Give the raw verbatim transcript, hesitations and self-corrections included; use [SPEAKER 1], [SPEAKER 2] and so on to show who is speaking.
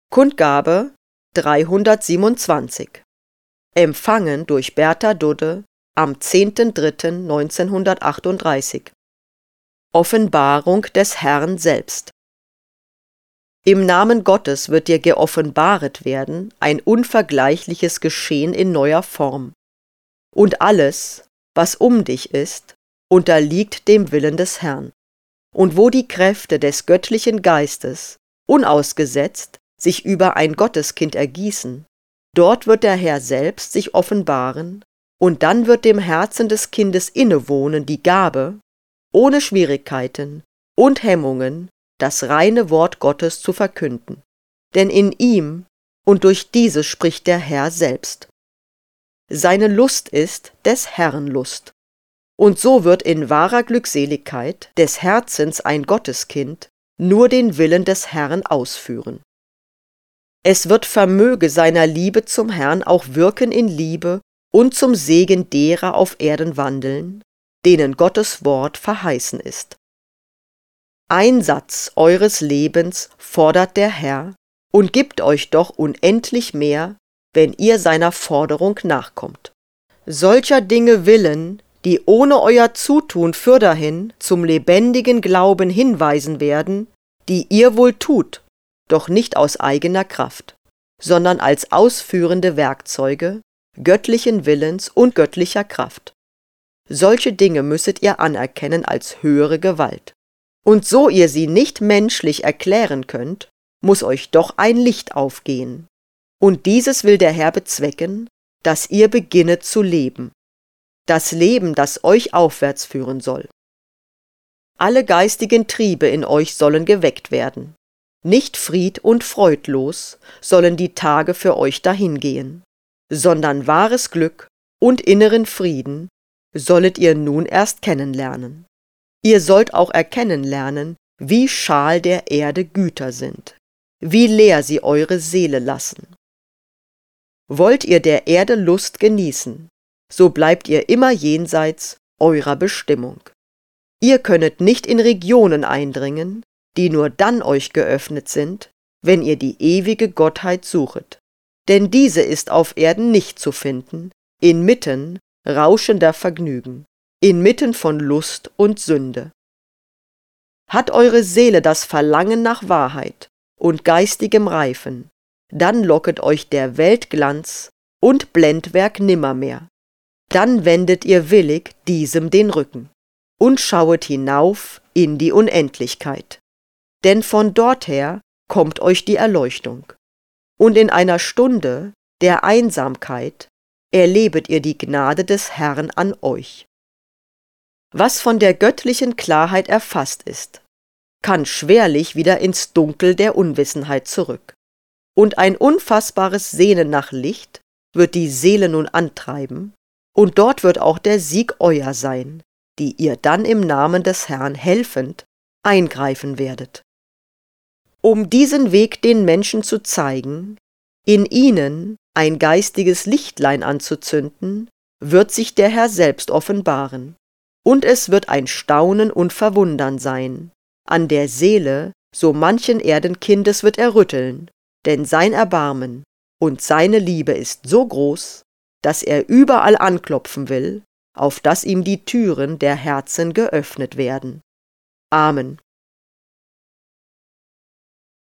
[SPEAKER 1] Kundgabe dreihundertsiebenundzwanzig. Empfangen durch Bertha Dudde am zehnten dritten neunzehnhundertachtunddreißig. Offenbarung des Herrn selbst. Im Namen Gottes wird dir geoffenbaret werden ein unvergleichliches Geschehen in neuer Form. Und alles, was um dich ist, unterliegt dem Willen des Herrn. Und wo die Kräfte des göttlichen Geistes unausgesetzt sich über ein Gotteskind ergießen, dort wird der Herr selbst sich offenbaren, und dann wird dem Herzen des Kindes innewohnen die Gabe, ohne Schwierigkeiten und Hemmungen das reine Wort Gottes zu verkünden. Denn in ihm und durch dieses spricht der Herr selbst. Seine Lust ist des Herrn Lust. Und so wird in wahrer Glückseligkeit des Herzens ein Gotteskind nur den Willen des Herrn ausführen. Es wird Vermöge seiner Liebe zum Herrn auch wirken in Liebe und zum Segen derer auf Erden wandeln, denen Gottes Wort verheißen ist. Ein Satz eures Lebens fordert der Herr und gibt euch doch unendlich mehr, wenn ihr seiner Forderung nachkommt. Solcher Dinge willen, die ohne euer Zutun fürderhin zum lebendigen Glauben hinweisen werden, die ihr wohl tut, doch nicht aus eigener Kraft, sondern als ausführende Werkzeuge göttlichen Willens und göttlicher Kraft. Solche Dinge müsset ihr anerkennen als höhere Gewalt. Und so ihr sie nicht menschlich erklären könnt, muss euch doch ein Licht aufgehen. Und dieses will der Herr bezwecken, dass ihr beginnet zu leben. Das Leben, das euch aufwärts führen soll. Alle geistigen Triebe in euch sollen geweckt werden. Nicht fried und freudlos sollen die Tage für euch dahingehen, sondern wahres Glück und inneren Frieden sollet ihr nun erst kennenlernen. Ihr sollt auch erkennen lernen, wie schal der Erde Güter sind, wie leer sie eure Seele lassen. Wollt ihr der Erde Lust genießen, so bleibt ihr immer jenseits eurer Bestimmung. Ihr könnet nicht in Regionen eindringen, die nur dann euch geöffnet sind, wenn ihr die ewige Gottheit suchet. Denn diese ist auf Erden nicht zu finden, inmitten rauschender Vergnügen, inmitten von Lust und Sünde. Hat eure Seele das Verlangen nach Wahrheit und geistigem Reifen, dann locket euch der Weltglanz und Blendwerk nimmermehr. Dann wendet ihr willig diesem den Rücken und schauet hinauf in die Unendlichkeit. Denn von dorther kommt euch die Erleuchtung. Und in einer Stunde der Einsamkeit erlebet ihr die Gnade des Herrn an euch. Was von der göttlichen Klarheit erfasst ist, kann schwerlich wieder ins Dunkel der Unwissenheit zurück. Und ein unfassbares Sehnen nach Licht wird die Seele nun antreiben, und dort wird auch der Sieg euer sein, die ihr dann im Namen des Herrn helfend eingreifen werdet. Um diesen Weg den Menschen zu zeigen, in ihnen ein geistiges Lichtlein anzuzünden, wird sich der Herr selbst offenbaren, und es wird ein Staunen und Verwundern sein. An der Seele so manchen Erdenkindes wird er rütteln, denn sein Erbarmen und seine Liebe ist so groß, dass er überall anklopfen will, auf dass ihm die Türen der Herzen geöffnet werden. Amen.